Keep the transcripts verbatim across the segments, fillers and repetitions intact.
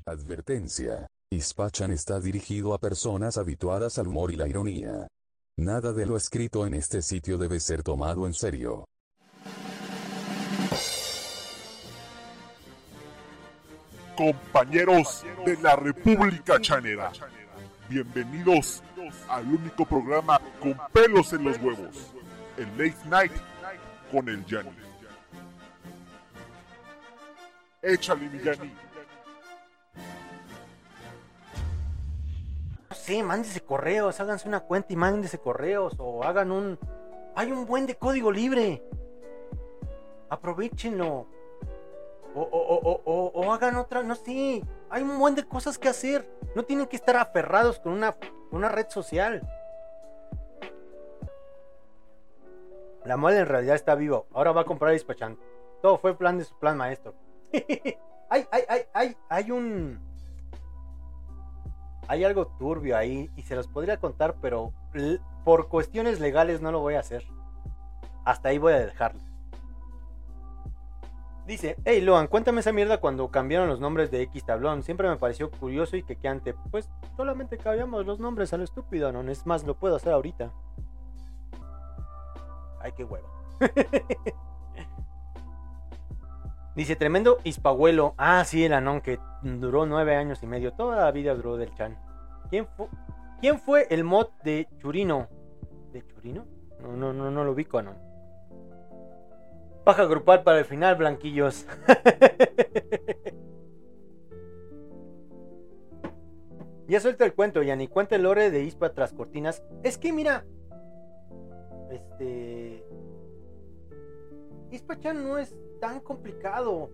Advertencia. Ispachan está dirigido a personas habituadas al humor y la ironía. Nada de lo escrito en este sitio debe ser tomado en serio. Compañeros de la República Chanera, bienvenidos al único programa con pelos en los huevos, el Late Night con el Yanni. Échale, mi Yanni. Sí, mándese correos, háganse una cuenta y mándese correos, o hagan un... Hay un buen de código libre. Aprovechenlo. O, o, o, o, o hagan otra, no sé. Hay un buen de cosas que hacer. No tienen que estar aferrados con una, una red social. La mole en realidad está vivo. Ahora va a comprar Ispachan. Todo fue plan de su plan maestro. hay, hay, hay, hay, hay un... Hay algo turbio ahí y se los podría contar, pero l- por cuestiones legales no lo voy a hacer. Hasta ahí voy a dejarlo. Dice, hey Loan, cuéntame esa mierda cuando cambiaron los nombres de X tablón. Siempre me pareció curioso y quequeante. Pues solamente cambiamos los nombres a lo estúpido, ¿no? Es más, lo puedo hacer ahorita. Ay, qué huevo. Dice, tremendo hispahuelo. Ah, sí, el anón que duró nueve años y medio. Toda la vida duró del Chan. ¿Quién, fu- ¿Quién fue el mod de Churino? ¿De Churino? No, no, no, no lo ubico, anón. Paja grupal para el final, blanquillos. Ya suelta el cuento, ya ni cuenta el lore de Ispa tras cortinas. Es que mira, este... Ispa-chan no es tan complicado.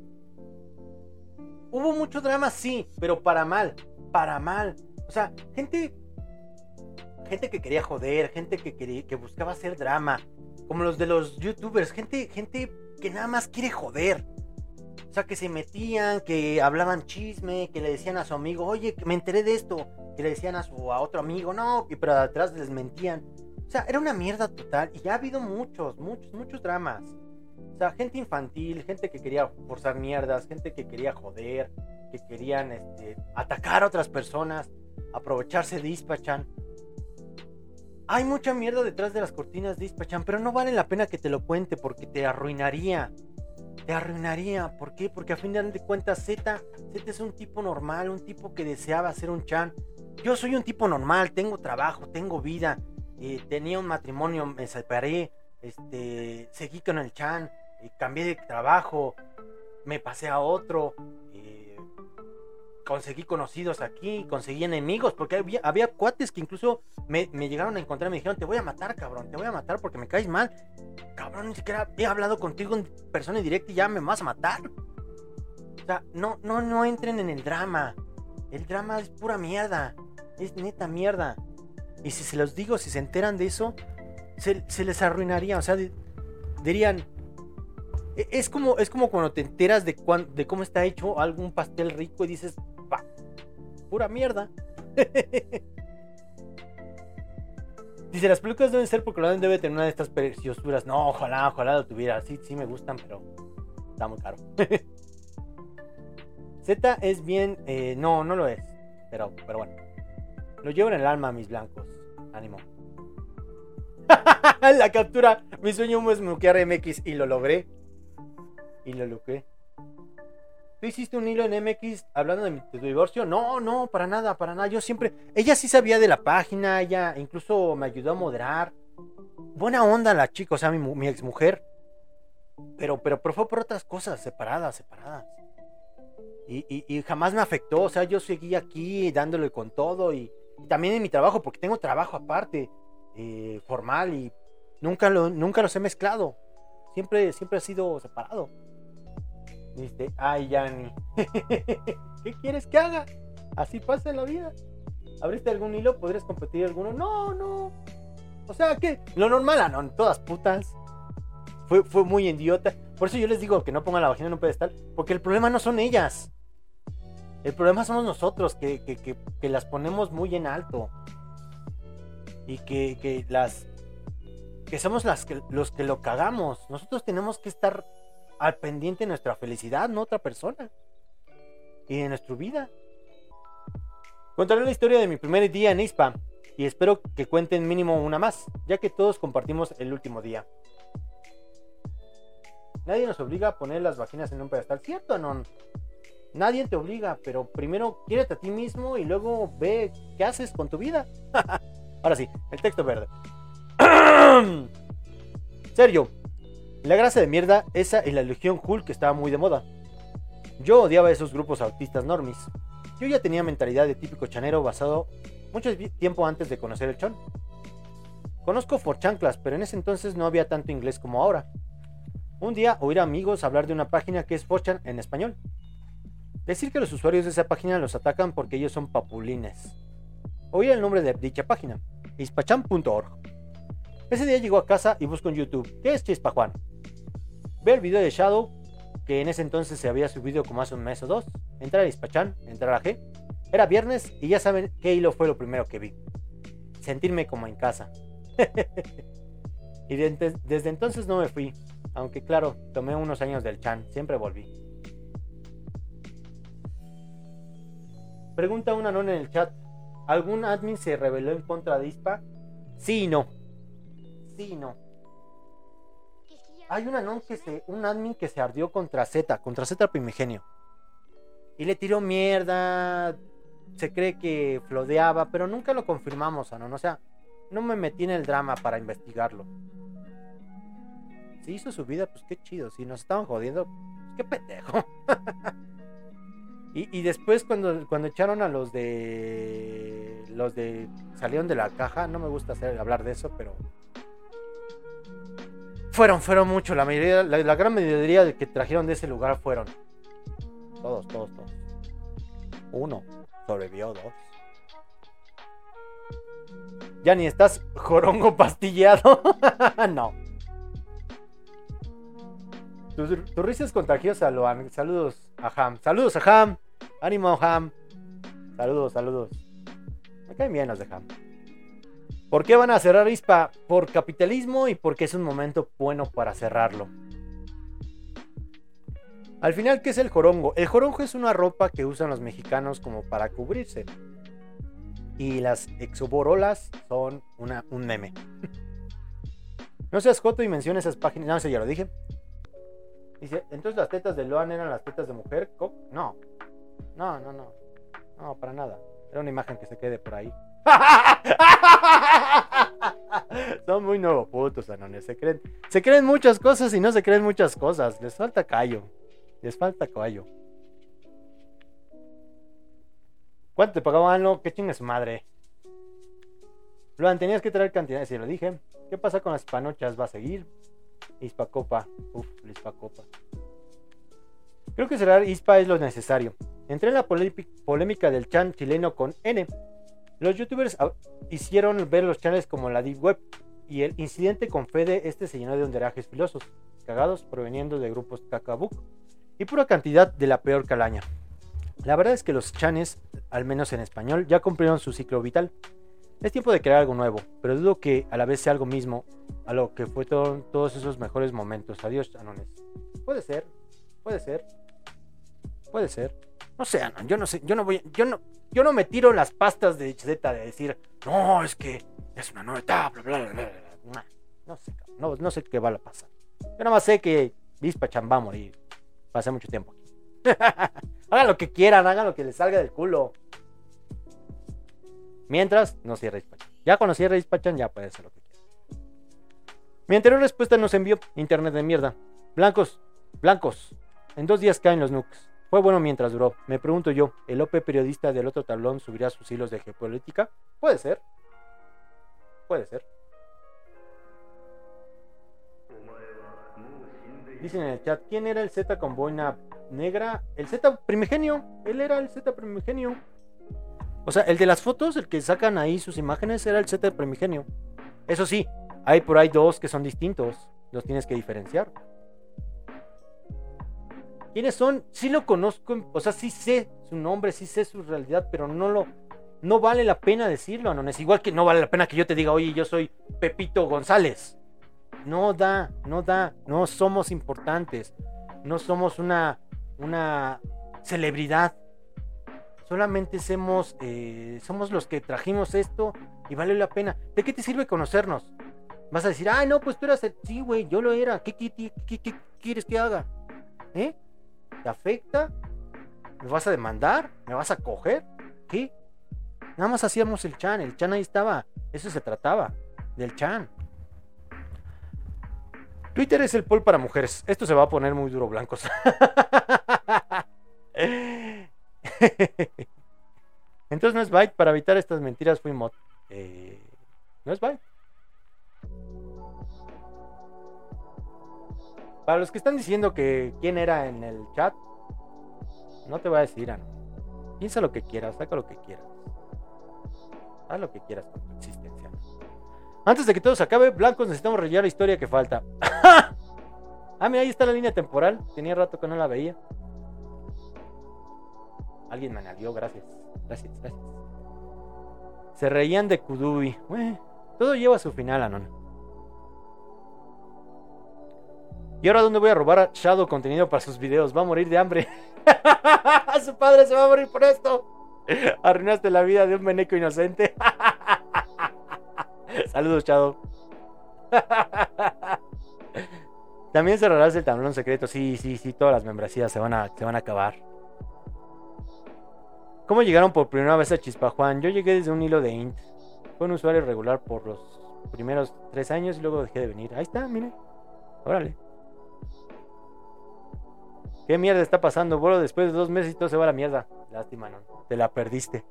Hubo mucho drama, sí, pero para mal, para mal. O sea, gente, gente que quería joder, gente que quería, que buscaba hacer drama, como los de los youtubers, gente, gente que nada más quiere joder. O sea, que se metían, que hablaban chisme, que le decían a su amigo, oye, que me enteré de esto, que le decían a su a otro amigo, no, y pero atrás les mentían. O sea, era una mierda total. Y ya ha habido muchos, muchos, muchos dramas. O sea, gente infantil, gente que quería forzar mierdas, gente que quería joder, que querían este, atacar a otras personas, aprovecharse de Ispachan. Hay mucha mierda detrás de las cortinas de Ispachan, pero no vale la pena que te lo cuente porque te arruinaría. Te arruinaría. ¿Por qué? Porque a fin de cuentas Z, Z es un tipo normal, un tipo que deseaba ser un chan. Yo soy un tipo normal, tengo trabajo, tengo vida, eh, tenía un matrimonio, me separé, este, seguí con el chan, eh, cambié de trabajo, me pasé a otro, eh, conseguí conocidos aquí, conseguí enemigos, porque había, había cuates que incluso me, me llegaron a encontrar y me dijeron, te voy a matar, cabrón, te voy a matar porque me caes mal. Cabrón, ni siquiera he hablado contigo en persona en directa y ya me vas a matar. O sea, no, no, no entren en el drama. El drama es pura mierda. Es neta mierda. Y si se los digo, si se enteran de eso, se, se les arruinaría. O sea, de, dirían... Es como, es como cuando te enteras de, cuan, de cómo está hecho algún pastel rico y dices, pa, pura mierda. Dice, las películas deben ser porque lo debe tener una de estas preciosuras. No, ojalá, ojalá lo tuviera. Sí, sí me gustan, pero está muy caro. Z es bien... Eh, no, no lo es. Pero, pero bueno. Lo llevo en el alma, mis blancos. Ánimo. La captura. Mi sueño es muquear M X y lo logré. Y lo logré. ¿Tú hiciste un hilo en M X hablando de, mi, de tu divorcio? No, no, para nada, para nada. Yo siempre... Ella sí sabía de la página, ella incluso me ayudó a moderar. Buena onda la chica, o sea, mi, mi exmujer. Pero, pero, pero fue por otras cosas, separadas, separadas. Y, y, y jamás me afectó, o sea, yo seguí aquí dándole con todo. Y, y también en mi trabajo, porque tengo trabajo aparte, eh, formal, y nunca, lo, nunca los he mezclado. Siempre, siempre ha sido separado. Dice, ay, Yanni, ¿qué quieres que haga? Así pasa en la vida. ¿Abriste algún hilo? ¿Podrías competir alguno? No, no. O sea, que lo normal, ah, no, todas putas. Fue, fue muy idiota. Por eso yo les digo que no pongan la vagina en un pedestal. Porque el problema no son ellas. El problema somos nosotros, que, que, que, que las ponemos muy en alto. Y que, que las... Que somos las que, los que lo cagamos. Nosotros tenemos que estar al pendiente de nuestra felicidad, no otra persona. y de nuestra vida. Contaré la historia de mi primer día en I S P A y espero que cuenten mínimo una más, ya que todos compartimos el último día. Nadie nos obliga a poner las vaginas en un pedestal, ¿cierto, Anon? Nadie te obliga, pero primero quiérete a ti mismo y luego ve qué haces con tu vida. Ahora sí, el texto verde. Sergio, la grasa de mierda, esa y la Legión Hulk que estaba muy de moda. Yo odiaba esos grupos autistas normis. Yo ya tenía mentalidad de típico chanero basado mucho tiempo antes de conocer el chon. Conozco forchanclas, pero en ese entonces no había tanto inglés como ahora. Un día oír a amigos hablar de una página que es four chan en español. Decir que los usuarios de esa página los atacan porque ellos son papulines. Oír el nombre de dicha página, ispachan punto org. Ese día llegó a casa y busco en YouTube, ¿qué es Chispajuan? Ve el video de Shadow, que en ese entonces se había subido como hace un mes o dos. Entrar a Ispachan, entrar a G. Era viernes y ya saben qué hilo fue lo primero que vi. Sentirme como en casa. Y de, desde entonces no me fui. Aunque claro, tomé unos años del chan, siempre volví. Pregunta un anón en el chat. ¿Algún admin se rebeló en contra de I S P A? Sí y no. Sí y no. Hay un anón que se, un admin que se ardió contra Z, contra Z Primigenio. Y le tiró mierda. Se cree que flodeaba, pero nunca lo confirmamos, anón. O sea, no me metí en el drama para investigarlo. Si hizo su vida, pues qué chido. Si nos estaban jodiendo, pues qué pendejo. y, y después cuando, cuando echaron a los de... Los de... Salieron de la caja. No me gusta hacer, hablar de eso, pero... Fueron, fueron mucho. La mayoría, la, la gran mayoría de que trajeron de ese lugar fueron. Todos, todos, todos. Uno. Sobrevivió, dos. Ya ni estás jorongo pastillado. No. Tu, tu risa es contagiosa, Loan. Saludos a Ham. Saludos a Ham. Ánimo, Ham. Saludos, saludos. Me caen bien los de Ham. ¿Por qué van a cerrar I S P A? Por capitalismo y porque es un momento bueno para cerrarlo. Al final, ¿qué es el jorongo? El jorongo es una ropa que usan los mexicanos como para cubrirse. Y las exoborolas son una, un meme. No seas joto y menciona esas páginas. No, sé, ya lo dije. Dice, entonces las tetas de Loan eran las tetas de mujer. No, no, no, no. No, para nada. Era una imagen que se quede por ahí. Son muy nuevos putos, anones. Se creen, se creen muchas cosas y no se creen muchas cosas. Les falta callo. Les falta callo. ¿Cuánto te pagaban? No, qué chinga su madre. Loan, tenías que traer cantidades, si lo dije. ¿Qué pasa con las panochas? ¿Va a seguir? Ispacopa. Uf, la Ispacopa. Creo que cerrar I S P A es lo necesario. Entré en la polémica del chan chileno con N. Los youtubers hicieron ver los channels como la Deep Web. Y el incidente con Fede, este se llenó de honderajes filosos, cagados proveniendo de grupos cacabuc y pura cantidad de la peor calaña. La verdad es que los chanes, al menos en español, ya cumplieron su ciclo vital. Es tiempo de crear algo nuevo, pero dudo que a la vez sea algo mismo a lo que fue todo, todos esos mejores momentos. Adiós, anones. Puede ser, puede ser, puede ser. No sé, Anon, yo no sé, yo no voy, yo no, yo no me tiro las pastas de Z de decir, no, es que es una nueva etapa, bla, bla, bla, bla. No sé, no, no sé qué va a pasar. Yo nada más sé que Ispachan va a morir. Pasé mucho tiempo aquí. Hagan lo que quieran, hagan lo que les salga del culo. Mientras, no cierre Ispachan. Ya cuando cierre Ispachan, ya puede ser lo que quiera. Mi anterior respuesta nos envió internet de mierda. Blancos, blancos. En dos días caen los nukes. Fue bueno mientras duró. Me pregunto yo, ¿el O P periodista del otro tablón subirá sus hilos de geopolítica? Puede ser. Puede ser. Dicen en el chat, ¿quién era el Z con boina negra? El Z primigenio. Él era el Z primigenio. O sea, el de las fotos, el que sacan ahí sus imágenes, era el Z primigenio. Eso sí, hay por ahí dos que son distintos. Los tienes que diferenciar. ¿Quiénes son? Sí lo conozco, o sea, sí sé su nombre, sí sé su realidad, pero no lo, no vale la pena decirlo, no es igual que no vale la pena que yo te diga, oye, yo soy Pepito González. No da, no da, no somos importantes, no somos una, una celebridad, Solamente somos, eh, somos los que trajimos esto y vale la pena. ¿De qué te sirve conocernos? Vas a decir, ah, no, pues tú eras el... Sí, güey, yo lo era. ¿Qué, qué, qué, qué, qué quieres que haga? ¿Eh? ¿Te afecta? ¿Me vas a demandar? ¿Me vas a coger? ¿Qué? Nada más hacíamos el chan. El chan ahí estaba. Eso se trataba. Del chan. Twitter es el poll para mujeres. Esto se va a poner muy duro, blancos. Entonces no es Byte. Para evitar estas mentiras fui mod. Eh, no es Byte. Para los que están diciendo que quién era en el chat, no te voy a decir, Ano. Piensa lo que quieras, saca lo que quieras. Haz lo que quieras con tu existencia. Antes de que todo se acabe, blancos, necesitamos rellenar la historia que falta. Ah, mira, ahí está la línea temporal. Tenía rato que no la veía. Alguien me analió, gracias. Gracias, gracias. Se reían de Kudubi. Ué, todo lleva a su final, Anon. ¿Y ahora dónde voy a robar a Shadow contenido para sus videos? Va a morir de hambre. Su padre se va a morir por esto. Arruinaste la vida de un veneco inocente. Saludos, Shadow. También cerrarás el tablón secreto. Sí, sí, sí, todas las membresías se van a, se van a acabar. ¿Cómo llegaron por primera vez a Chispajuan? Yo llegué desde un hilo de Int. Fue un usuario regular por los primeros tres años y luego dejé de venir. Ahí está, mire. Órale. ¿Qué mierda está pasando, bro? Después de dos meses y todo se va a la mierda. Lástima, ¿no? Te la perdiste.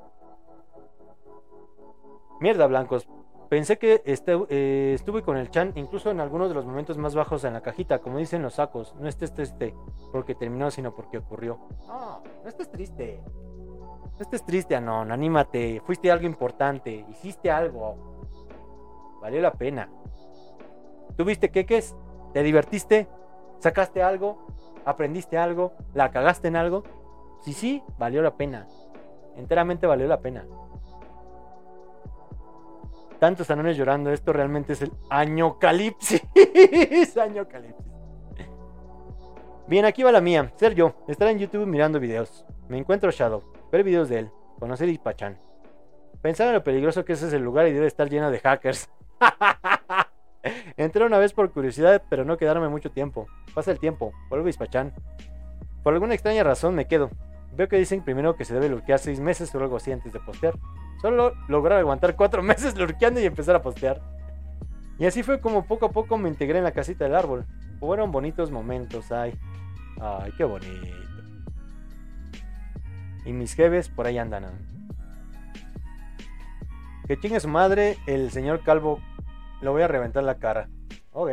Mierda, blancos. Pensé que este, eh, estuve con el chan incluso en algunos de los momentos más bajos en la cajita, como dicen los sacos. No estés triste porque terminó, sino porque ocurrió. No, no estés triste. No estés triste, Anon. Anímate. Fuiste algo importante. Hiciste algo. Valió la pena. ¿Tuviste queques? ¿Te divertiste? ¿Sacaste algo? ¿Aprendiste algo? ¿La cagaste en algo? Sí, sí, valió la pena. Enteramente valió la pena. Tantos anones llorando. Esto realmente es el añocalipsis. Añocalipsis. Bien, aquí va la mía. Ser yo. Estar en YouTube mirando videos. Me encuentro Shadow. Ver videos de él. Conocer Ispachan. Pensar en lo peligroso que ese es el lugar y debe estar lleno de hackers. Entré una vez por curiosidad, pero no quedarme mucho tiempo. Pasa el tiempo, vuelvo a Ispachan. Por alguna extraña razón me quedo. Veo que dicen primero que se debe lurkear seis meses o algo así antes de postear. Solo lograr aguantar cuatro meses lurkeando y empezar a postear. Y así fue como poco a poco me integré en la casita del árbol. Fueron bonitos momentos, ay. Ay, qué bonito. Y mis jefes por ahí andan. ¿No? Que chingue su madre el señor Calvo. Lo voy a reventar la cara. Ok.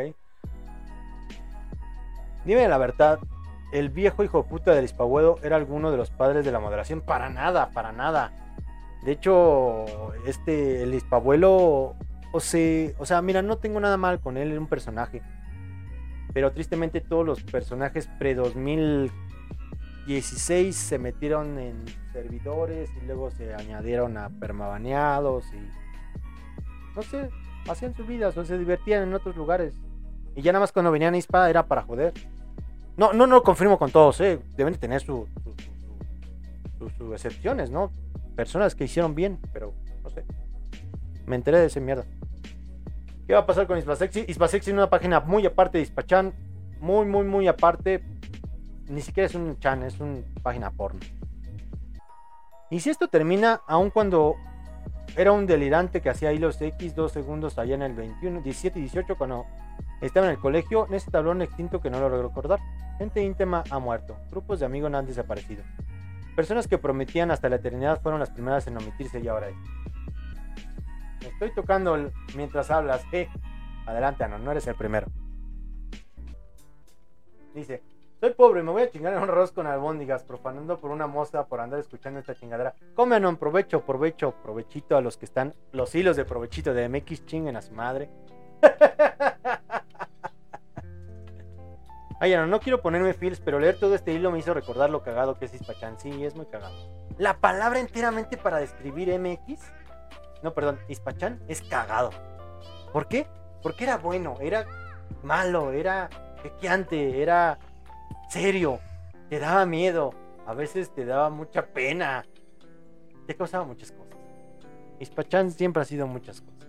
Dime la verdad. ¿El viejo hijo de puta del Hispahuedo era alguno de los padres de la moderación? Para nada, para nada. De hecho, este, el Hispahuelo, o sea, o sea, mira, no tengo nada mal con él, era un personaje. Pero tristemente todos los personajes pre dos mil dieciséis se metieron en servidores y luego se añadieron a permabaneados y no sé, hacían sus vidas o se divertían en otros lugares. Y ya nada más cuando venían a Ispa era para joder. No, no, no lo confirmo con todos, ¿eh? Deben tener sus su, su, su, su excepciones, ¿no? Personas que hicieron bien, pero no sé. Me enteré de ese mierda. ¿Qué va a pasar con Ispasexy? Ispasexy es una página muy aparte de Ispachan. Muy, muy, muy aparte. Ni siquiera es un chan, es una página porno. Y si esto termina, aun cuando era un delirante que hacía hilos X dos segundos allá en el veintiuno, diecisiete y dieciocho cuando estaba en el colegio, en ese tablón extinto que no lo logro recordar. Gente íntima ha muerto. Grupos de amigos no han desaparecido. Personas que prometían hasta la eternidad fueron las primeras en omitirse y ahora es. Me estoy tocando el... mientras hablas. Eh, adelante, Ano, no eres el primero. Dice, soy pobre, me voy a chingar en un arroz con albóndigas, profanando por una moza por andar escuchando esta chingadera. Come, Anon, provecho, provecho, provechito a los que están, los hilos de provechito de M X, chinguen a su madre. Ay, Anon, no quiero ponerme feels, pero leer todo este hilo me hizo recordar lo cagado que es Ispachan. Sí, es muy cagado. La palabra enteramente para describir M X, no, perdón, Ispachan, es cagado. ¿Por qué? Porque era bueno, era malo, era quequeante, era serio, te daba miedo, a veces te daba mucha pena, te causaba muchas cosas. Ispachán siempre ha sido muchas cosas.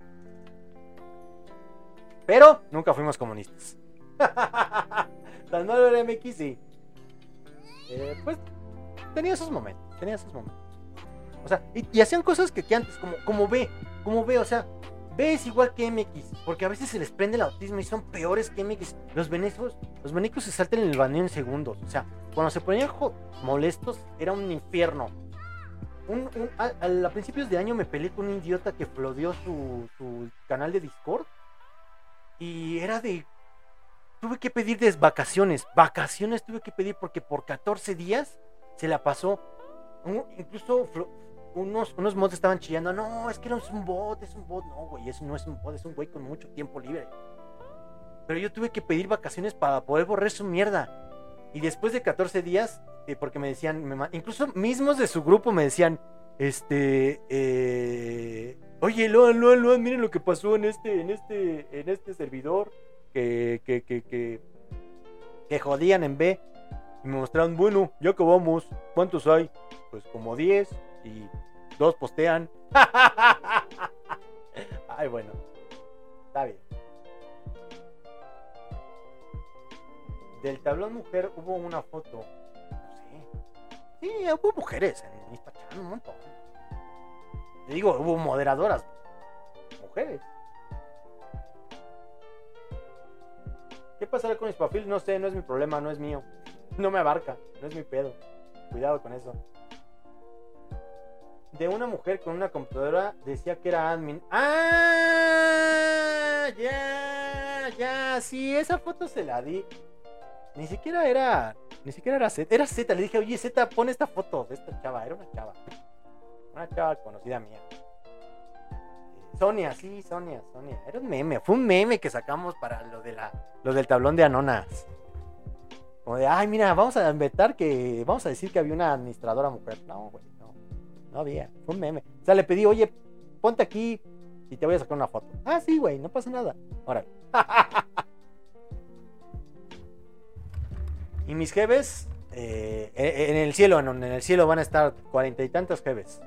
Pero nunca fuimos comunistas. Tan malo era M X, sí. Eh, pues tenía esos momentos, tenía esos momentos. O sea, y, y hacían cosas que, que antes, como, como B, como B, o sea, B es igual que M X, porque a veces se les prende el autismo y son peores que M X. Los venecos, los venecos se saltan en el baneo en segundos. O sea, cuando se ponían jo- molestos, era un infierno. Un, un, a, a, a principios de año me peleé con un idiota que flodeó su, su canal de Discord. Y era de... Tuve que pedir des vacaciones. Vacaciones tuve que pedir porque por catorce días se la pasó. Un, incluso unos, unos mods estaban chillando. No, es que no es un bot, es un bot. No, güey, eso no es un bot, es un güey con mucho tiempo libre. Pero yo tuve que pedir vacaciones para poder borrar su mierda. Y después de catorce días, eh, porque me decían, me, incluso mismos de su grupo me decían, este, eh, oye, Loan, Loan, Loan, miren lo que pasó en este, en este, en este servidor. Que, que, que, que, que jodían en B. Y me mostraron, bueno, ya acabamos. ¿Cuántos hay? Pues como diez. Y dos postean. Ay, bueno. Está bien. Del tablón mujer hubo una foto. No sé. Sí, hubo mujeres en Instagram, un montón. Te digo, hubo moderadoras. Mujeres. ¿Qué pasará con mis perfiles? No sé, no es mi problema, no es mío. No me abarca, no es mi pedo. Cuidado con eso. De una mujer con una computadora decía que era admin. ¡Ah! Ya, ya, sí, esa foto se la di. Ni siquiera era, ni siquiera era Z, era Z. Le dije, oye, Z, pon esta foto de esta chava. Era una chava. Una chava conocida mía. Sonia, sí, Sonia, Sonia. Era un meme, fue un meme que sacamos para lo de la, lo del tablón de Anonas. Como de, ay, mira, vamos a inventar que, vamos a decir que había una administradora mujer. No, güey, no, no había, fue un meme. O sea, le pedí, oye, ponte aquí y te voy a sacar una foto. Ah, sí, güey, no pasa nada. Órale. Y mis jefes, eh, en el cielo, en el cielo van a estar cuarenta y tantos jefes.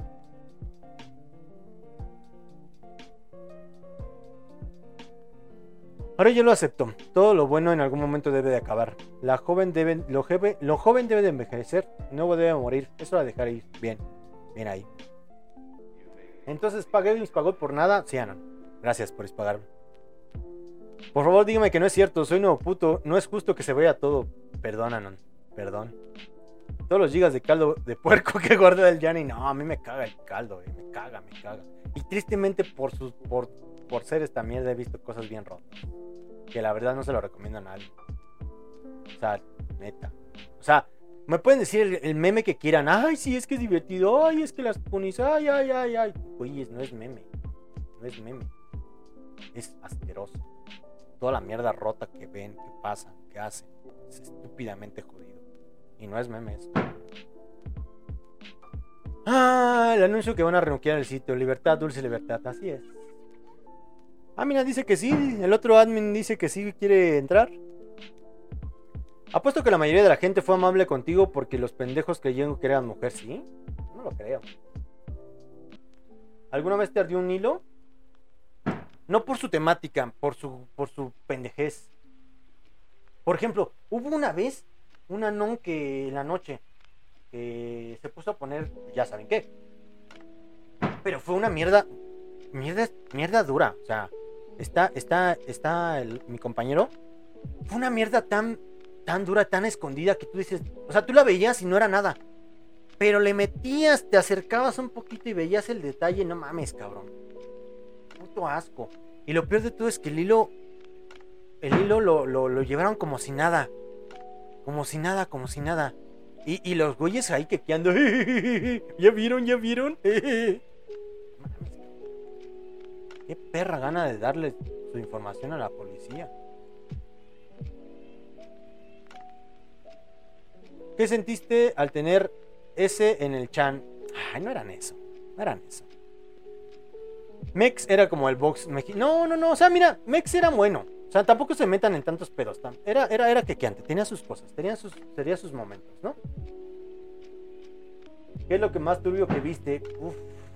Ahora yo lo acepto. Todo lo bueno en algún momento debe de acabar. La joven debe, lo, jeve, lo joven debe de envejecer. No debe morir. Es hora de dejar ir. Bien. Bien ahí. Entonces, ¿pagué mis pagó por nada? Sí, Anon. Gracias por pagarme. Por favor, dígame que no es cierto. Soy nuevo puto. No es justo que se vaya todo. Perdón, Anon. Perdón. Todos los gigas de caldo de puerco que guarda el Yanni. No, a mí me caga el caldo, eh. Me caga, me caga. Y tristemente por sus... Por, por ser esta mierda he visto cosas bien rotas. Que la verdad no se lo recomiendo a nadie. O sea, neta. O sea, me pueden decir el, el meme que quieran. Ay, sí, es que es divertido. Ay, es que las punis. Ay, ay, ay, ay. Oye, no es meme. No es meme. Es asqueroso. Toda la mierda rota que ven, que pasan, que hacen. Es estúpidamente jodido. Y no es meme eso. Ah, el anuncio que van a renoquear el sitio. Libertad, dulce libertad. Así es. Ah, mira, dice que sí. El otro admin dice que sí quiere entrar. Apuesto que la mayoría de la gente fue amable contigo porque los pendejos creyeron que eran mujer, ¿sí? No lo creo. ¿Alguna vez te ardió un hilo? No por su temática, por su, por su pendejez. Por ejemplo, hubo una vez un anón que en la noche que se puso a poner, ya saben qué. Pero fue una mierda, mierda, mierda dura, o sea... Está, está, está el, mi compañero. Fue una mierda tan, tan dura, tan escondida que tú dices, o sea, tú la veías y no era nada. Pero le metías, te acercabas un poquito y veías el detalle, no mames, cabrón. Puto asco. Y lo peor de todo es que el hilo, el hilo lo, lo, lo llevaron como si nada. Como si nada, como si nada. Y, y los güeyes ahí quequeando. ¿Ya vieron? ¿Ya vieron? Qué perra gana de darle su información a la policía. ¿Qué sentiste al tener ese en el chan? Ay, no eran eso. No eran eso. Mex era como el box mexicano. No, no, no. O sea, mira, Mex era bueno. O sea, tampoco se metan en tantos pedos. Era, era, era quequeante. Tenía sus cosas. Tenía sus, tenía sus momentos, ¿no? ¿Qué es lo que más turbio que viste? Uf.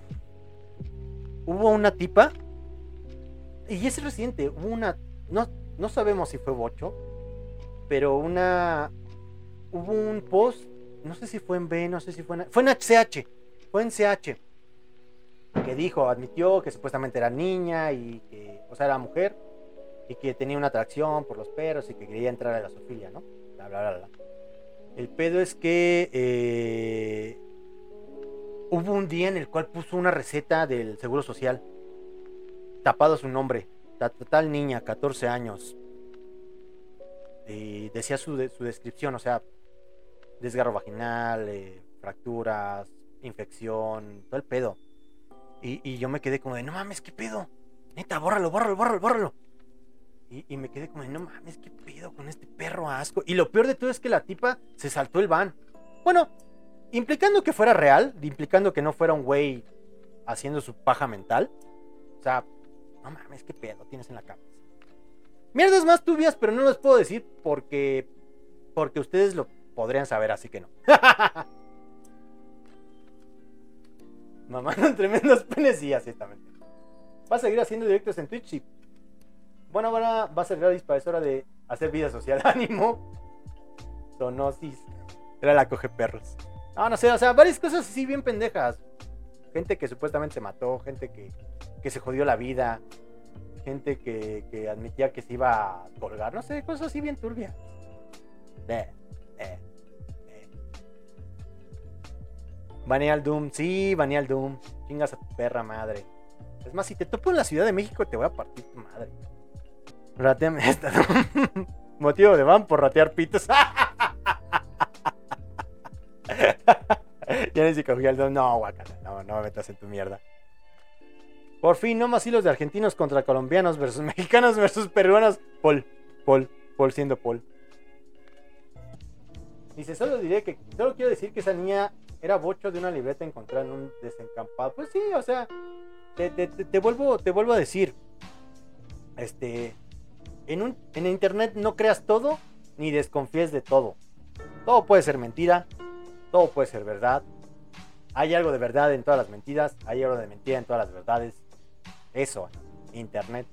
Hubo una tipa, y es reciente, hubo una, no, no sabemos si fue bocho, pero una, hubo un post, no sé si fue en B, no sé si fue en, fue en C H, fue en C H, que dijo, admitió que supuestamente era niña, y que, o sea, era mujer, y que tenía una atracción por los perros, y que quería entrar a la zoofilia, ¿no? Bla, bla, bla, bla. El pedo es que eh, hubo un día en el cual puso una receta del Seguro Social, tapado su nombre, tal niña, catorce años, y decía su, de, su descripción, o sea, desgarro vaginal, eh, fracturas, infección, todo el pedo. Y, y yo me quedé como de, no mames, ¿qué pedo? Neta, bórralo, bórralo, bórralo, bórralo. Y, y me quedé como de, no mames, ¿qué pedo con este perro asco? Y lo peor de todo es que la tipa se saltó el ban. Bueno, implicando que fuera real, implicando que no fuera un güey haciendo su paja mental. O sea, no mames, ¿qué pedo tienes en la cabeza? Mierdas más turbias, pero no les puedo decir porque, porque ustedes lo podrían saber, así que no. Mamaron tremendos penes, sí, así exactamente. ¿Va a seguir haciendo directos en Twitch? Sí. Bueno, ahora va a ser gratis, para es hora de hacer vida social. Ánimo. Zoonosis. Era la coge perros. No, no sé, o sea, varias cosas así bien pendejas. Gente que supuestamente se mató, gente que, que se jodió la vida, gente que, que admitía que se iba a colgar, no sé, cosas así bien turbias. Eh, eh, eh. Banea al Doom, sí, banea al Doom. Chingas a tu perra madre. Es más, si te topo en la Ciudad de México, te voy a partir tu madre. Rateame esta. Motivo de ban por ratear pitos. Ya ni se cogió el Doom. No, guacala, no, no me metas en tu mierda. Por fin, no más hilos de argentinos contra colombianos versus mexicanos versus peruanos. Paul, Paul, Paul siendo Paul. Dice, solo diré que, solo quiero decir que esa niña era bocho de una libreta encontrada en un desencampado. Pues sí, o sea, te, te, te, te vuelvo, te vuelvo a decir, este, en un, en internet no creas todo ni desconfíes de todo. Todo puede ser mentira, todo puede ser verdad. Hay algo de verdad en todas las mentiras, hay algo de mentira en todas las verdades. Eso, internet.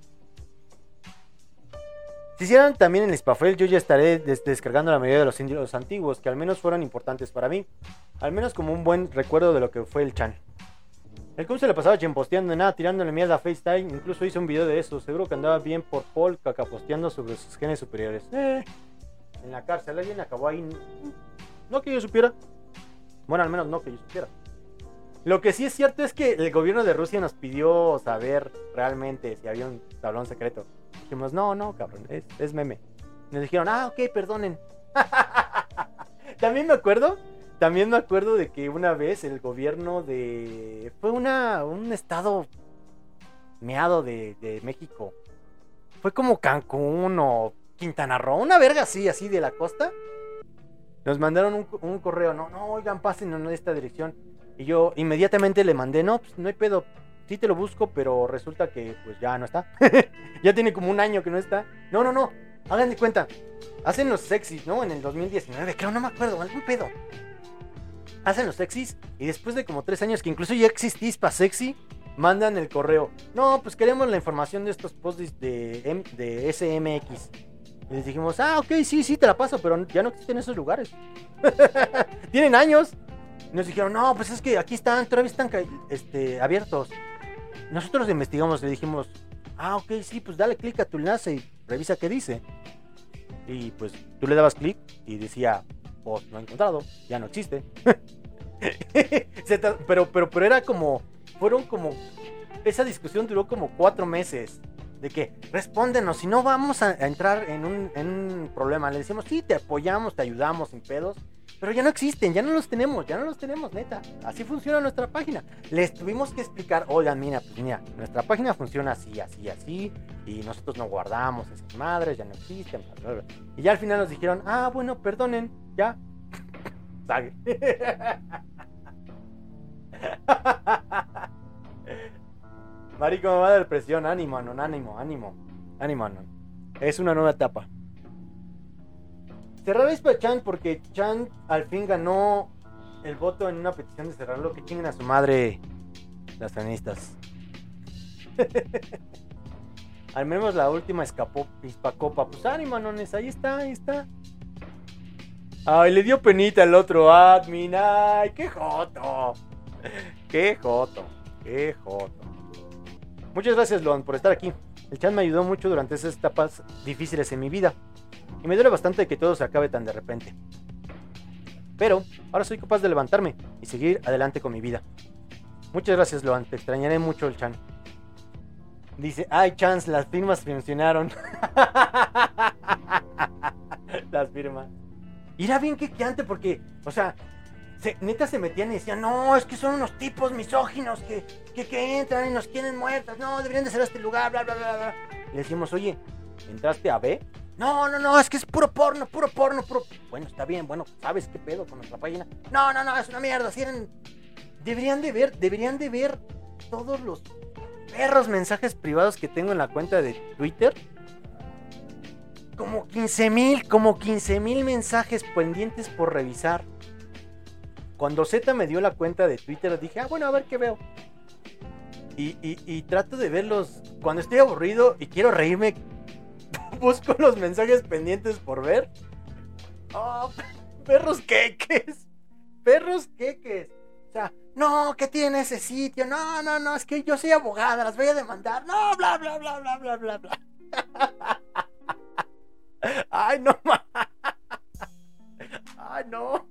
Si hicieran también el Spafel, yo ya estaré des- descargando la mayoría de los indios antiguos, que al menos fueron importantes para mí. Al menos como un buen recuerdo de lo que fue el Chan. El cum se le pasaba chimposteando, nada, tirándole mierda a FaceTime. Incluso hizo un video de eso. Seguro que andaba bien por Paul cacaposteando sobre sus genes superiores. Eh, en la cárcel, alguien acabó ahí. No que yo supiera. Bueno, al menos no que yo supiera. Lo que sí es cierto es que el gobierno de Rusia nos pidió saber realmente si había un tablón secreto. Dijimos, no, no, cabrón, es, es meme. Nos dijeron, ah, ok, perdonen. También me acuerdo, también me acuerdo de que una vez el gobierno de... Fue una, un estado meado de, de México. Fue como Cancún o Quintana Roo, una verga así, así de la costa. Nos mandaron un, un correo, no, no, oigan, pasen en esta dirección. Y yo inmediatamente le mandé, no, pues no hay pedo, sí te lo busco, pero resulta que pues ya no está. Ya tiene como un año que no está. No, no, no, hagan de cuenta, hacen los sexys, ¿no? En el dos mil diecinueve, creo, no me acuerdo, algún pedo. Hacen los sexys y después de como tres años que incluso ya existís para sexy, mandan el correo. No, pues queremos la información de estos posts de, de S M X. Y les dijimos, ah, ok, sí, sí, te la paso, pero ya no existen esos lugares. Tienen años. Y nos dijeron, no, pues es que aquí están, todavía están este, abiertos. Nosotros investigamos, le dijimos, ah, ok, sí, pues dale clic a tu enlace y revisa qué dice. Y pues tú le dabas clic y decía, post no encontrado, ya no existe. pero, pero, pero era como, fueron como, esa discusión duró como cuatro meses. De que, respóndenos, si no vamos a, a entrar en un, en un problema. Le decimos, sí, te apoyamos, te ayudamos sin pedos. Pero ya no existen, ya no los tenemos, ya no los tenemos, neta. Así funciona nuestra página. Les tuvimos que explicar, oigan, mira, pues mira, nuestra página funciona así, así, así. Y nosotros no guardamos esas madres, ya no existen. Bla, bla, bla. Y ya al final nos dijeron, ah, bueno, perdonen, ya. Sabe. Marico, me va a dar depresión, ánimo, Anon, ánimo, ánimo, ánimo, Anon. Es una nueva etapa. Cerrar es para Chan porque Chan al fin ganó el voto en una petición de cerrarlo, que chinguen a su madre las feministas. Al menos la última escapó Pispacopa. Pues ánimo, nones, ahí está, ahí está. Ay, le dio penita al otro admin. Ay, qué joto. Qué joto, qué joto. Muchas gracias, Lon, por estar aquí. El chat me ayudó mucho durante esas etapas difíciles en mi vida. Y me duele bastante que todo se acabe tan de repente. Pero ahora soy capaz de levantarme y seguir adelante con mi vida. Muchas gracias, Loan. Te extrañaré mucho, el Chan. Dice, ay, Chance, las firmas funcionaron. Las firmas. Y era bien quequeante porque, o sea, se, neta se metían y decían, no, es que son unos tipos misóginos que, que, que entran y nos quieren muertas. No, deberían de ser a este lugar, bla, bla, bla, bla. Le decimos, oye, ¿entraste a B? No, no, no, es que es puro porno, puro porno, puro... Bueno, está bien, bueno, ¿sabes qué pedo con nuestra página? No, no, no, es una mierda, si eran... Deberían de ver, deberían de ver todos los perros mensajes privados que tengo en la cuenta de Twitter. Como quince mil, como quince mil mensajes pendientes por revisar. Cuando Z me dio la cuenta de Twitter dije, ah, bueno, a ver qué veo. Y, y, y trato de verlos cuando estoy aburrido y quiero reírme. Busco los mensajes pendientes por ver. Oh, perros queques. Perros queques. O sea, no, ¿qué tiene ese sitio? No, no, no, es que yo soy abogada, las voy a demandar. No, bla, bla, bla, bla, bla, bla, bla. Ay, no, ma. Ay, no.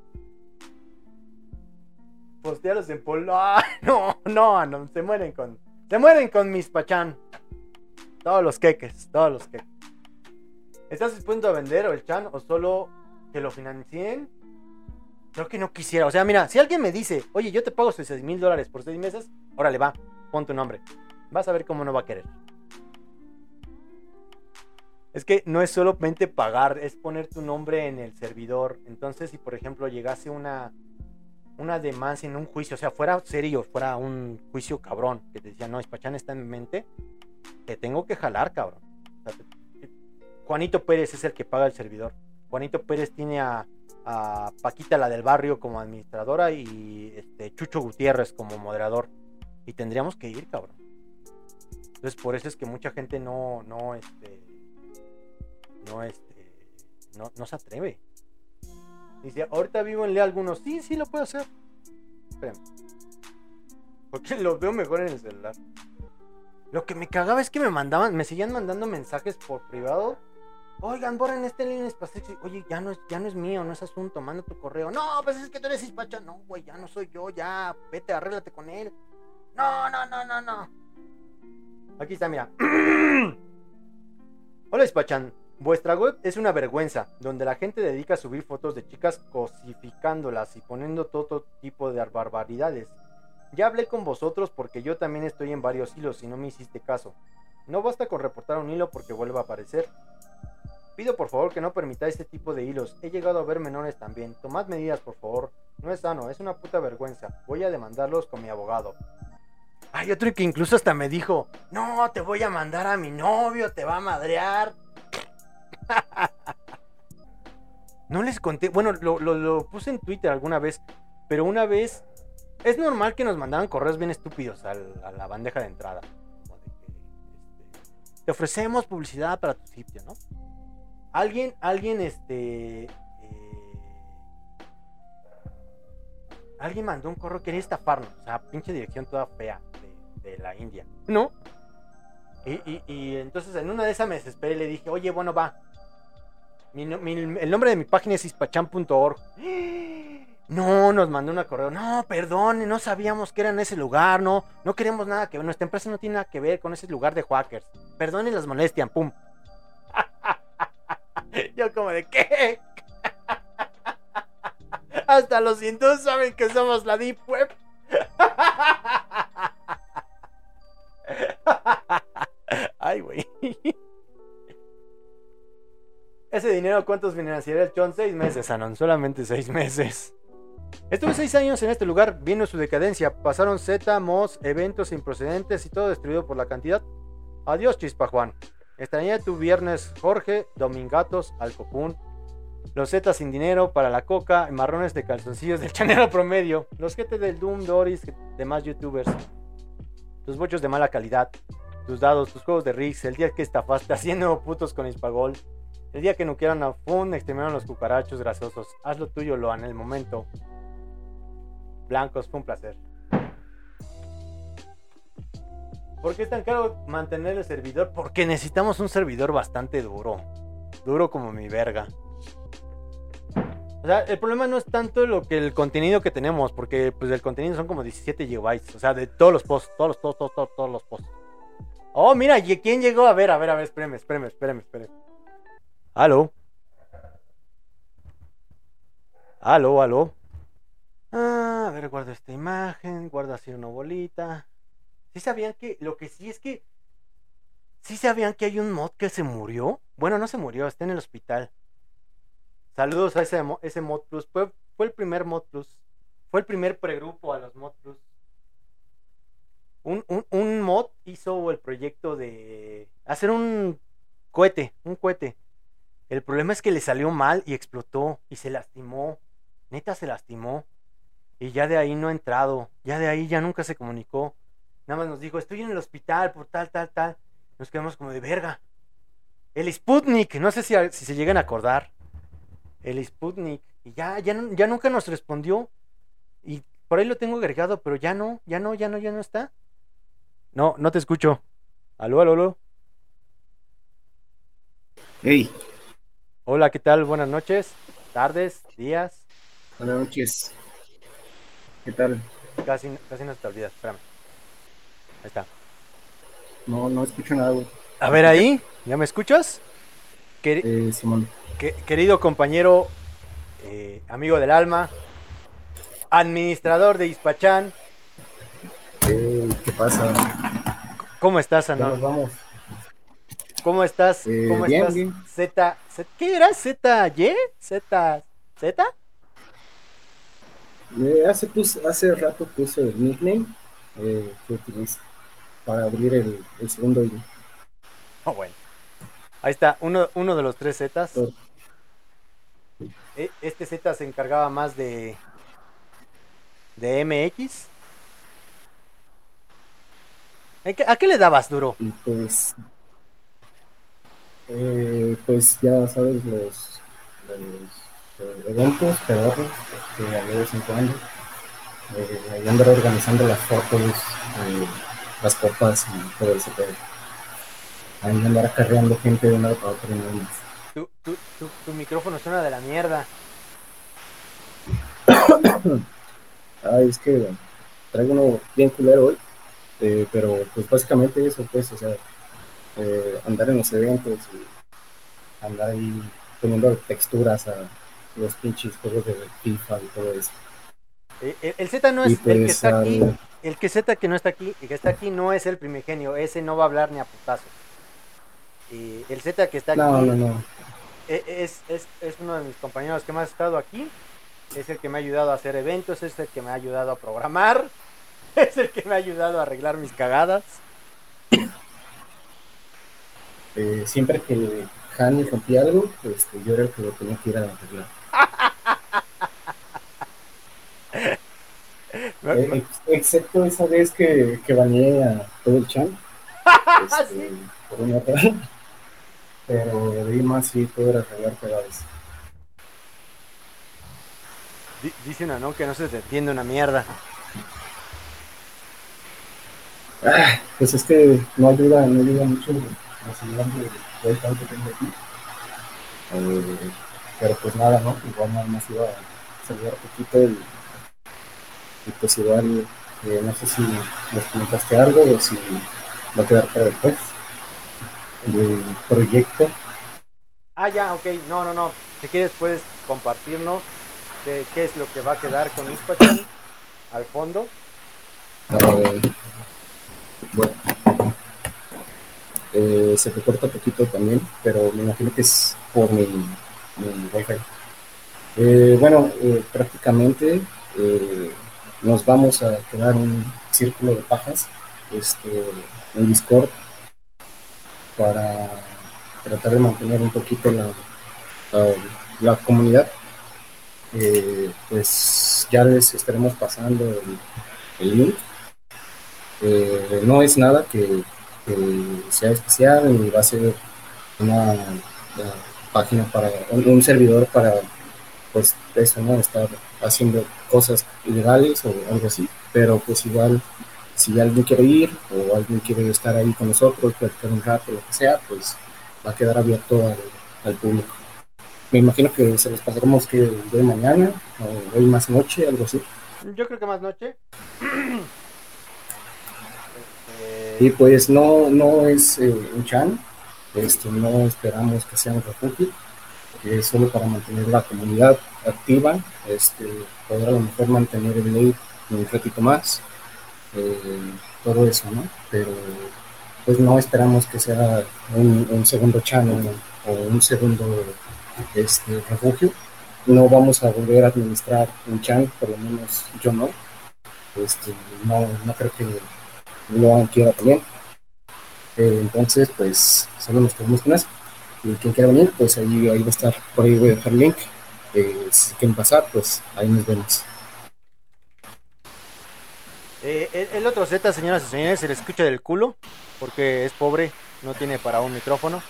Postealos en polo. Ay, no, no, no, se mueren con... Se mueren con mis pachán. Todos los queques, todos los queques. ¿Estás dispuesto a vender o el Chan o solo que lo financien? Creo que no quisiera. O sea, mira, si alguien me dice, oye, yo te pago seis mil dólares por seis meses, órale, va, pon tu nombre. Vas a ver cómo no va a querer. Es que no es solamente pagar, es poner tu nombre en el servidor. Entonces, si por ejemplo llegase una, una demanda en un juicio, o sea, fuera serio, fuera un juicio cabrón, que te decía, no, Spachan está en mi mente, te tengo que jalar, cabrón. O sea, te, te, Juanito Pérez es el que paga el servidor. Juanito Pérez tiene a, a Paquita, la del barrio, como administradora y este, Chucho Gutiérrez como moderador. Y tendríamos que ir, cabrón. Entonces, por eso es que mucha gente no, no, este, no, este, no, no se atreve. Dice, ahorita vivo en Lea algunos. Sí, sí lo puedo hacer. Espérame. Porque lo veo mejor en el celular. Lo que me cagaba es que me mandaban, me seguían mandando mensajes por privado. Oigan, borren este link espacio. Oye, ya no, es, ya no es mío, no es asunto, manda tu correo. No, pues es que tú eres Hispacha. No, güey, ya no soy yo, ya, vete, arréglate con él. No, no, no, no, no. Aquí está, mira. Hola, Hispachan. Vuestra web es una vergüenza, donde la gente dedica a subir fotos de chicas cosificándolas y poniendo todo tipo de barbaridades. Ya hablé con vosotros porque yo también estoy en varios hilos y no me hiciste caso. No basta con reportar un hilo porque vuelva a aparecer. Pido por favor que no permitáis este tipo de hilos. He llegado a ver menores también. Tomad medidas, por favor. No es sano, es una puta vergüenza. Voy a demandarlos con mi abogado. Hay otro que incluso hasta me dijo, no, te voy a mandar a mi novio, te va a madrear. No les conté, bueno, lo, lo, lo puse en Twitter alguna vez, pero una vez, es normal que nos mandaran correos bien estúpidos al, a la bandeja de entrada. Como de que, este, te ofrecemos publicidad para tu sitio, ¿no? Alguien, alguien, este... Eh, alguien mandó un correo que quería estafarnos. O sea, pinche dirección toda fea de, de la India, ¿no? Y, y, y entonces en una de esas me desesperé y le dije, oye, bueno, va. Mi, mi, el nombre de mi página es hispachan punto org. No, nos mandó una correo. No, perdón, no sabíamos que era en ese lugar, no. No queremos nada que ver. Nuestra empresa no tiene nada que ver con ese lugar de hackers. Perdonen las molestias, pum. Yo como de ¿qué? Hasta los hindús saben que somos la Deep Web. Ay, güey. Ese dinero, ¿cuántos financiaría el Chon? Seis meses, Anon, solamente seis meses. Estuve seis años en este lugar, viendo su decadencia. Pasaron Z, Mos, eventos improcedentes y todo destruido por la cantidad. Adiós, Chispa Juan. Extrañé tu viernes, Jorge, Domingatos, Alcopún. Los Zetas sin dinero para la coca, y marrones de calzoncillos del chanero promedio. Los G T del Doom, Doris, demás youtubers. Tus bochos de mala calidad. Tus dados, tus juegos de Riggs. El día que estafaste haciendo putos con Hispagol. El día que nuquearon a Fun, exterminaron los cucarachos grasosos. Haz lo tuyo, Loa, en el momento. Blancos, fue un placer. ¿Por qué es tan caro mantener el servidor? Porque necesitamos un servidor bastante duro. Duro como mi verga. O sea, el problema no es tanto lo que el contenido que tenemos, porque pues el contenido son como diecisiete gigabytes, o sea, de todos los posts, todos los, todos, todos, todos, todos los posts. Oh, mira, ¿y quién llegó? A ver, a ver, a ver, espérame, espérame, espérame, espérame. Aló. Aló, aló. Ah, a ver, guardo esta imagen, guardo así una bolita. ¿Sí sabían que, lo que sí es que, sí sabían que hay un mod que se murió? Bueno, no se murió, está en el hospital. Saludos a ese, ese Mod Plus. Fue, fue el primer Mod Plus. Fue el primer pregrupo a los Mod Plus. Un, un, un mod hizo el proyecto de hacer un cohete. Un cohete. El problema es que le salió mal y explotó. Y se lastimó. Neta se lastimó. Y ya de ahí no ha entrado. Ya de ahí ya nunca se comunicó. Nada más nos dijo, estoy en el hospital por tal, tal, tal. Nos quedamos como de verga. El Sputnik. No sé si, si se llegan a acordar. El Sputnik, y ya, ya, ya nunca nos respondió, y por ahí lo tengo agregado, pero ya no, ya no, ya no, ya no está. No, no te escucho. Aló, aló, aló. Hey. Hola, ¿qué tal? Buenas noches, tardes, días. Buenas noches. ¿Qué tal? Casi, casi no se te olvida, espérame. Ahí está. No, no escucho nada, güey. A ver ahí, ¿ya me escuchas? Queri- Eh, Simón. que- querido compañero, eh, amigo del alma, administrador de Ispachán. Eh, ¿Qué pasa? ¿Cómo estás, Ya nos Anón? vamos. ¿Cómo estás? Eh, ¿Cómo bien, estás? bien. Z, Z- ¿qué era? ¿Z Y? ¿Z? ¿Z? Eh, hace, puse, hace rato puse el nickname eh, que utilizo para abrir el, el segundo I D. Oh, bueno. Ahí está, uno, uno de los tres Zetas. Todo. E- Este Z se encargaba más de de M X. ¿A qué, a qué le dabas duro? Y pues, eh, pues ya sabes, los, los eh, eventos, pedorros, que hay de vez en cuando. Eh, ahí andar organizando las fotos, eh, las copas y todo eso. Pero ahí andar acarreando gente de una a otra y no más. Tu, tu, tu, tu micrófono suena de la mierda. Ay, es que traigo uno bien culero hoy, eh, pero pues básicamente eso, pues, o sea, eh, andar en los eventos y andar ahí poniendo texturas a los pinches juegos de FIFA y todo eso. Eh, El, el Z no Y es el que pues, está aquí. al- El que Z que no está aquí, el que está aquí no es el primigenio. Ese no va a hablar ni a putazos. Y el Z que está aquí No, no, no. e- es, es, es uno de mis compañeros que más ha estado aquí. Es el que me ha ayudado a hacer eventos, es el que me ha ayudado a programar, es el que me ha ayudado a arreglar mis cagadas. Eh, siempre que Hani rompía algo, pues que yo era el que lo tenía que ir a arreglar. Me- Eh, me- ex- excepto esa vez que, que bañé a todo el chan, este, ¿Sí? por una otra. Pero de ahí más sí, todo era arreglar pegadas. Di- Dice una no que no se te entiende una mierda. Ah, pues es que no ayuda, no ayuda mucho la señal de Wi-Fi que tengo aquí. Eh, pero pues nada, ¿no? Igual nada más iba a saludar un poquito y, y pues igual, eh, no sé si les comentaste algo o si va a quedar para después del proyecto. Ah, ya, ok, no, no, no. Si quieres puedes compartirnos de qué es lo que va a quedar con Ispachan al fondo. Eh, bueno, eh, se te corta poquito también, pero me imagino que es por mi, mi Wi-Fi. Eh, bueno, eh, prácticamente eh, nos vamos a quedar un círculo de pajas este, en Discord para tratar de mantener un poquito la, la, la comunidad, eh, pues ya les estaremos pasando el, el link. Eh, no es nada que, que sea especial, ni va a ser una, una página para un, un servidor para, pues eso, no estar haciendo cosas ilegales o algo así, pero pues igual si alguien quiere ir o alguien quiere estar ahí con nosotros, platicar un rato, lo que sea, pues va a quedar abierto al, al público. Me imagino que se los pasaremos que de mañana o hoy más noche, algo así. Yo creo que más noche. este... Y pues no, no es eh, un chan, este, no esperamos que sea un refugio, que es solo para mantener la comunidad activa, este, poder a lo mejor mantener el ley un ratito más, eh, todo eso, ¿no? Pero pues no esperamos que sea un, un segundo channel o un segundo este, refugio. No vamos a volver a administrar un channel, por lo menos yo no. Este, no, no creo que lo quiera también. Eh, entonces, pues solo nos quedamos con eso. Y quien quiera venir, pues ahí, ahí va a estar, por ahí voy a dejar el link. Eh, si quieren pasar, pues ahí nos vemos. Eh, el, el otro Z, señoras y señores, se le escucha del culo porque es pobre, no tiene para un micrófono.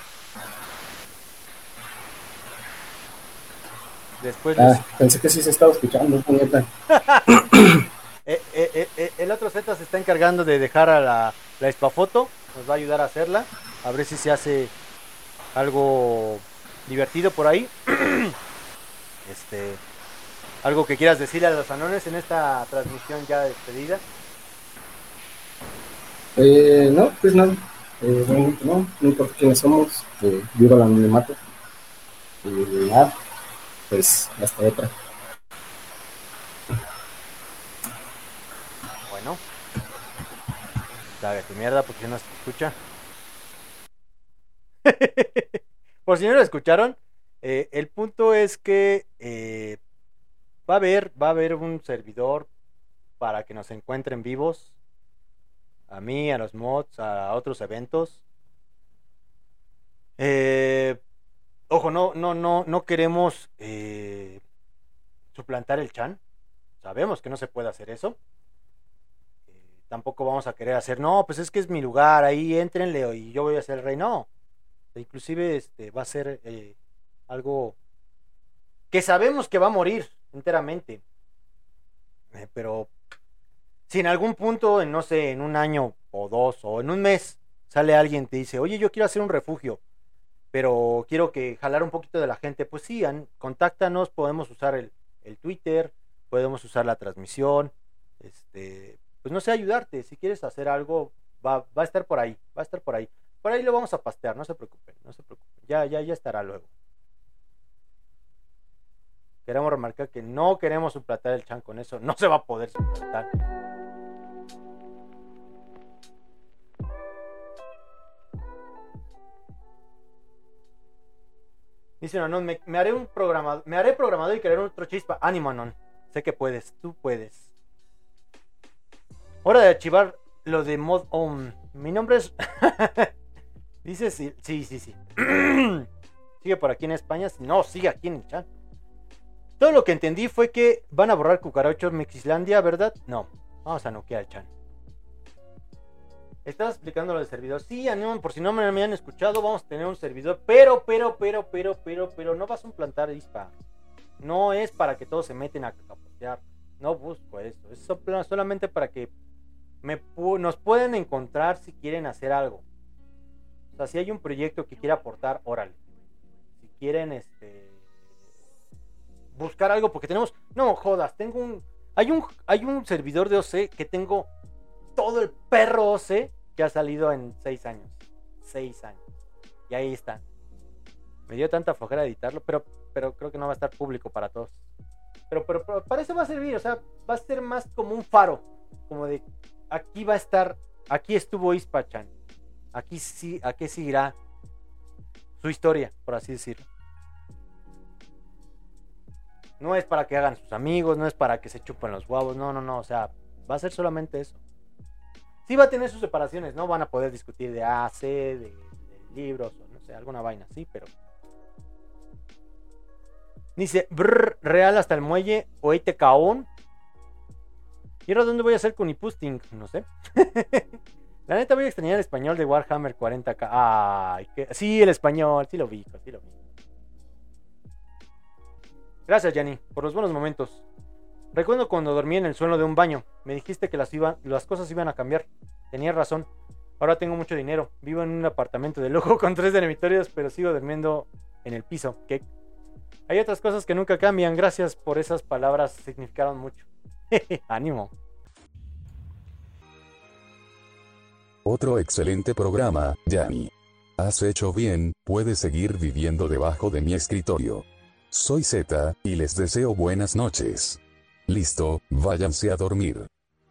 Después ah, les... Pensé que sí se estaba escuchando, neta. eh, eh, eh, el otro Z se está encargando de dejar a la, la espafoto, nos va a ayudar a hacerla, a ver si se hace algo divertido por ahí. Este, algo que quieras decirle a los anones en esta transmisión ya despedida. Eh, no, pues nada, eh, realmente no, no importa quiénes somos, eh, viva el anonimato. Y nada, pues hasta otra. Bueno, sabe tu mierda porque no se escucha. Por si no lo escucharon, eh, el punto es que eh, va a haber, va a haber un servidor para que nos encuentren vivos. A mí, a los mods, a otros eventos. Eh, ojo, no, no, no, no queremos eh, suplantar el chan. Sabemos que no se puede hacer eso. Eh, tampoco vamos a querer hacer, no, pues es que es mi lugar, ahí éntrenle y yo voy a ser el rey. No. Inclusive este, va a ser eh, algo que sabemos que va a morir enteramente. Eh, pero si en algún punto, en, no sé, en un año o dos o en un mes, sale alguien y te dice, oye, yo quiero hacer un refugio, pero quiero que jalar un poquito de la gente, pues sí, an, contáctanos, podemos usar el, el Twitter, podemos usar la transmisión, este, pues no sé, ayudarte, si quieres hacer algo, va, va a estar por ahí, va a estar por ahí. Por ahí lo vamos a pastear, no se preocupen, no se preocupen, ya, ya, ya estará luego. Queremos remarcar que no queremos suplantar el chan con eso, no se va a poder suplantar. Dice Anon, me, me haré un programador, me haré programador y crearé otro chispa. Ánimo, Anon. Sé que puedes, tú puedes. Hora de archivar lo de mod on. Mi nombre es. Dice sí, sí, sí, sí. Sigue por aquí en España. No, sigue aquí en el chat. Todo lo que entendí fue que van a borrar Cucarachos Mexislandia, ¿verdad? No. Vamos a noquear el chat. Estaba explicando lo del servidor. Sí, Anon, por si no me han escuchado, vamos a tener un servidor. Pero, pero, pero, pero, pero, pero, no vas a implantar I S P A. No es para que todos se meten a capotear. No busco eso. Es solamente para que me pu- nos pueden encontrar si quieren hacer algo. O sea, si hay un proyecto que quiera aportar, órale. Si quieren, este... buscar algo, porque tenemos... No, jodas, tengo un... Hay un, hay un servidor de O C que tengo... todo el perro O C que ha salido en seis años. Seis años. Y ahí están. Me dio tanta flojera editarlo, pero, pero creo que no va a estar público para todos. Pero, pero, pero para eso va a servir, o sea, va a ser más como un faro. Como de, aquí va a estar, aquí estuvo I S P A Chan. Aquí sí, aquí seguirá su historia, por así decirlo. No es para que hagan sus amigos, no es para que se chupen los huevos, no, no, no, o sea, va a ser solamente eso. Sí va a tener sus separaciones, no van a poder discutir de A, C, de, de libros, o no sé, alguna vaina así, pero... Dice, brr, real hasta el muelle, oíte caón. ¿Y ahora dónde voy a hacer con Ipusting? No sé. La neta voy a extrañar el español de Warhammer cuarenta K. Ay, que... sí, el español, sí lo vi, sí lo vi. Gracias, Yanni, por los buenos momentos. Recuerdo cuando dormí en el suelo de un baño. Me dijiste que las, iba... las cosas iban a cambiar. Tenías razón. Ahora tengo mucho dinero. Vivo en un apartamento de lujo con tres dormitorios, pero sigo durmiendo en el piso. ¿Qué? Hay otras cosas que nunca cambian. Gracias por esas palabras. Significaron mucho. Ánimo. Otro excelente programa, Yanni. Has hecho bien, puedes seguir viviendo debajo de mi escritorio. Soy Z, y les deseo buenas noches. Listo, váyanse a dormir.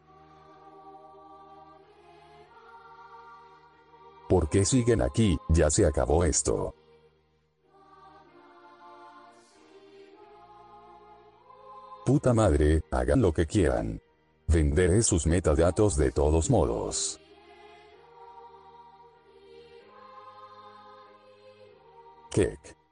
¿Por qué siguen aquí? Ya se acabó esto. Puta madre, hagan lo que quieran. Venderé sus metadatos de todos modos. Kek.